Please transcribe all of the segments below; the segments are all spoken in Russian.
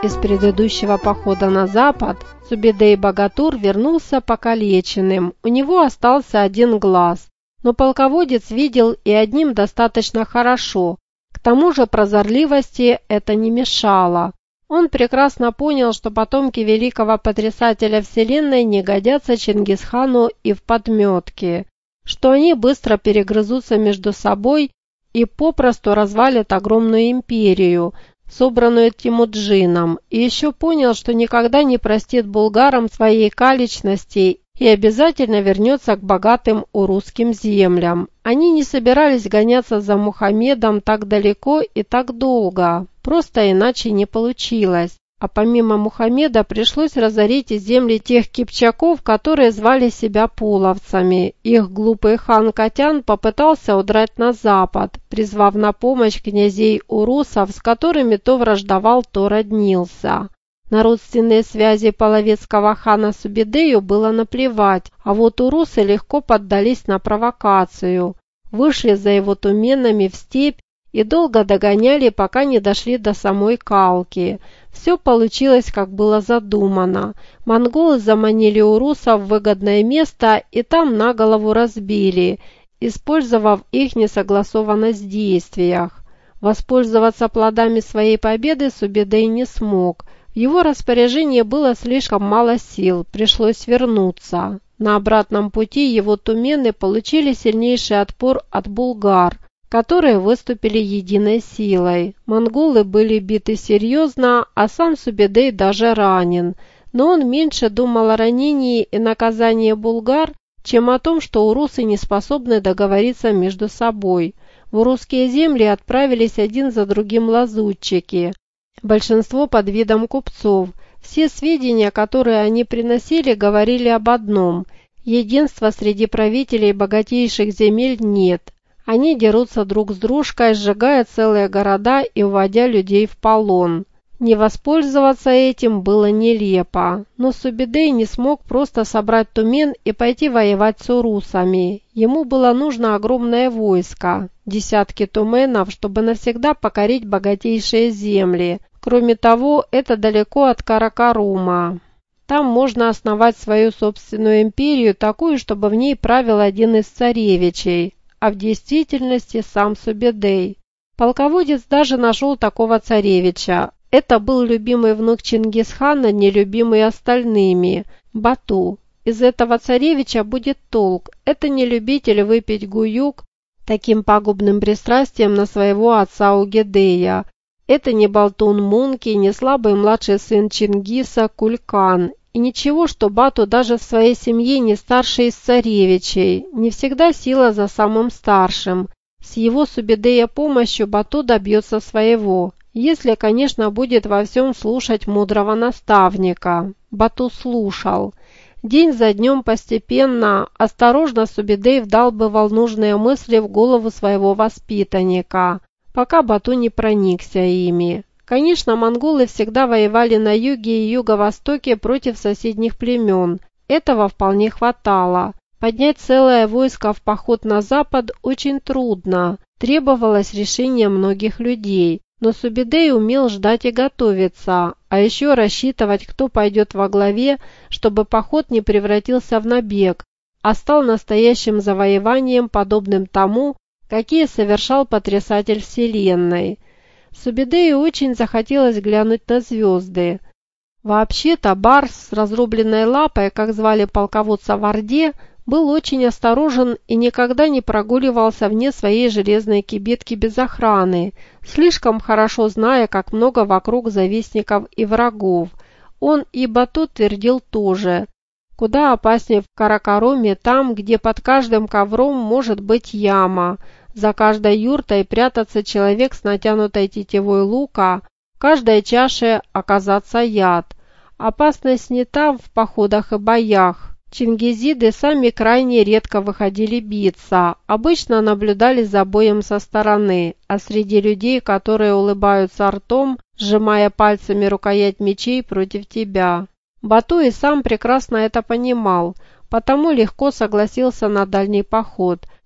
из предыдущего похода на запад, Субедей-богатур вернулся покалеченным, у него остался один глаз, но полководец видел и одним достаточно хорошо, к тому же прозорливости это не мешало. Он прекрасно понял, что потомки великого потрясателя вселенной не годятся Чингисхану и в подметке, что они быстро перегрызутся между собой и попросту развалят огромную империю, собранную Темуджином, и еще понял, что никогда не простит булгарам своей калечности и обязательно вернется к богатым урусским землям. Они не собирались гоняться за Мухаммедом так далеко и так долго, просто иначе не получилось. А помимо Мухаммеда пришлось разорить и земли тех кипчаков, которые звали себя половцами. Их глупый хан Катян попытался удрать на запад, призвав на помощь князей урусов, с которыми то враждовал, то роднился. На родственные связи половецкого хана Субедею было наплевать, а вот урусы легко поддались на провокацию, вышли за его туменами в степь и долго догоняли, пока не дошли до самой Калки. Все получилось, как было задумано. Монголы заманили урусов в выгодное место и там на голову разбили, использовав их несогласованность в действиях. Воспользоваться плодами своей победы Субедей не смог. В его распоряжении было слишком мало сил, пришлось вернуться. На обратном пути его тумены получили сильнейший отпор от булгар, которые выступили единой силой. Монголы были биты серьезно, а сам Субедей даже ранен, но он меньше думал о ранении и наказании булгар, чем о том, что урусы не способны договориться между собой. В урусские земли отправились один за другим лазутчики, большинство под видом купцов. Все сведения, которые они приносили, говорили об одном – единства среди правителей богатейших земель нет. Они дерутся друг с дружкой, сжигая целые города и уводя людей в полон. Не воспользоваться этим было нелепо, но Субедей не смог просто собрать тумен и пойти воевать с урусами. Ему было нужно огромное войско, десятки туменов, чтобы навсегда покорить богатейшие земли. Кроме того, это далеко от Каракарума. Там можно основать свою собственную империю, такую, чтобы в ней правил один из царевичей, а в действительности сам Субедей. Полководец даже нашел такого царевича. Это был любимый внук Чингисхана, нелюбимый остальными – Бату. Из этого царевича будет толк. Это не любитель выпить гуюк таким пагубным пристрастием на своего отца Угедея. Это не болтун Мунки, не слабый младший сын Чингиса Кулькан. И ничего, что Бату даже в своей семье не старший из царевичей. Не всегда сила за самым старшим. С его Субедея помощью Бату добьется своего. Если, конечно, будет во всем слушать мудрого наставника. Бату слушал. День за днем постепенно, осторожно Субедей вдалбывал нужные мысли в голову своего воспитанника, пока Бату не проникся ими. Конечно, монголы всегда воевали на юге и юго-востоке против соседних племен. Этого вполне хватало. Поднять целое войско в поход на запад очень трудно. Требовалось решение многих людей. Но Субедей умел ждать и готовиться, а еще рассчитывать, кто пойдет во главе, чтобы поход не превратился в набег, а стал настоящим завоеванием, подобным тому, какие совершал потрясатель вселенной. Субедею очень захотелось глянуть на звезды. Вообще-то Барс с разрубленной лапой, как звали полководца в Орде, был очень осторожен и никогда не прогуливался вне своей железной кибитки без охраны, слишком хорошо зная, как много вокруг завистников и врагов. Он и Бату твердил тоже. Куда опаснее в Каракаруме, там, где под каждым ковром может быть яма, за каждой юртой прятаться человек с натянутой тетивой лука, в каждой чаше оказаться яд. Опасность не там в походах и боях. Чингизиды сами крайне редко выходили биться, обычно наблюдали за боем со стороны, а среди людей, которые улыбаются ртом, сжимая пальцами рукоять мечей против тебя. Бату и сам прекрасно это понимал, потому легко согласился на дальний поход.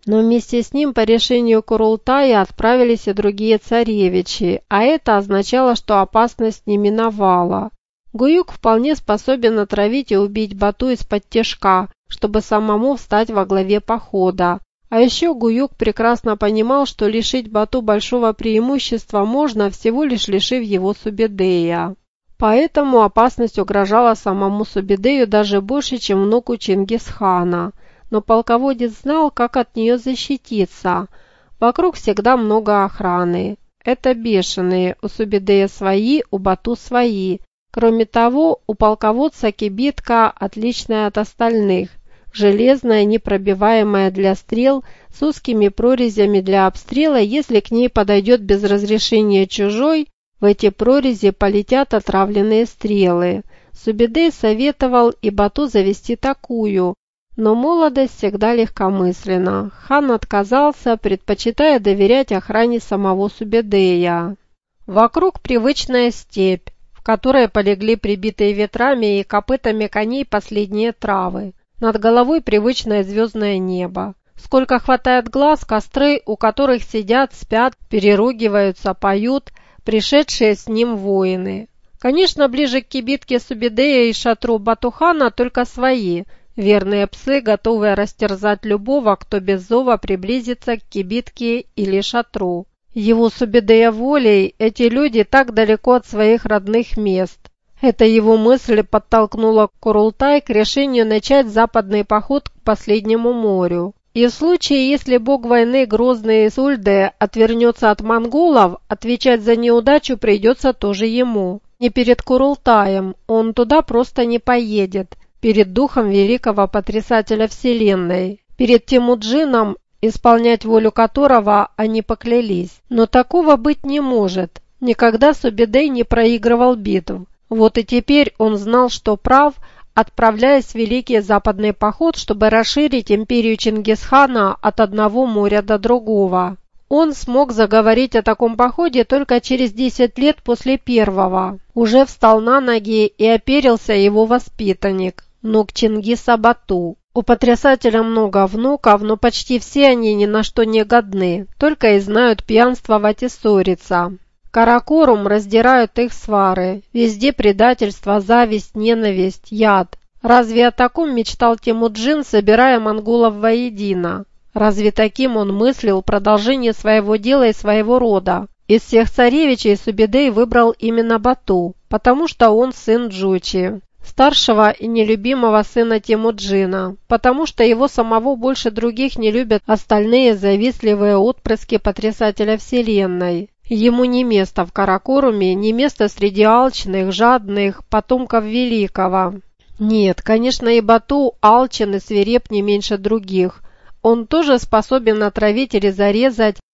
Но вместе с ним по решению Курултая отправились и другие царевичи, а это означало, что опасность не миновала. Гуюк вполне способен отравить и убить Бату из-под тишка, чтобы самому встать во главе похода. А еще Гуюк прекрасно понимал, что лишить Бату большого преимущества можно, всего лишь лишив его Субедея. Поэтому опасность угрожала самому Субедею даже больше, чем внуку Чингисхана. Но полководец знал, как от нее защититься. Вокруг всегда много охраны. Это бешеные, у Субедея свои, у Бату свои. Кроме того, у полководца кибитка отличная от остальных. Железная, непробиваемая для стрел, с узкими прорезями для обстрела, если к ней подойдет без разрешения чужой, в эти прорези полетят отравленные стрелы. Субедей советовал и Бату завести такую, но молодость всегда легкомысленна. Хан отказался, предпочитая доверять охране самого Субедея. Вокруг привычная степь, в которой полегли прибитые ветрами и копытами коней последние травы. Над головой привычное звездное небо. Сколько хватает глаз, костры, у которых сидят, спят, переругиваются, поют пришедшие с ним воины. Конечно, ближе к кибитке Субедея и шатру Батухана только свои, верные псы, готовые растерзать любого, кто без зова приблизится к кибитке или шатру. Его Субедея волей эти люди так далеко от своих родных мест. Эта его мысль подтолкнула Курултай к решению начать западный поход к последнему морю. И в случае, если бог войны Грозный Сульде отвернется от монголов, отвечать за неудачу придется тоже ему. Не перед Курултаем, он туда просто не поедет. Перед духом великого потрясателя вселенной. Перед Темуджином, исполнять волю которого они поклялись. Но такого быть не может. Никогда Субедей не проигрывал битв. Вот и теперь он знал, что прав, отправляясь в Великий Западный поход, чтобы расширить империю Чингисхана от одного моря до другого. Он смог заговорить о таком походе только через 10 лет после первого. Уже встал на ноги и оперился его воспитанник, внук Чингиса Бату. У потрясателя много внуков, но почти все они ни на что не годны, только и знают пьянствовать и ссориться. Каракорум раздирают их свары. Везде предательство, зависть, ненависть, яд. Разве о таком мечтал Темуджин, собирая монголов воедино? Разве таким он мыслил продолжение своего дела и своего рода? Из всех царевичей Субедей выбрал именно Бату, потому что он сын Джучи, старшего и нелюбимого сына Темуджина, потому что его самого больше других не любят остальные завистливые отпрыски потрясателя вселенной. Ему не место в Каракоруме, не место среди алчных, жадных потомков великого. Нет, конечно, и Бату алчен и свиреп не меньше других. Он тоже способен отравить или зарезать,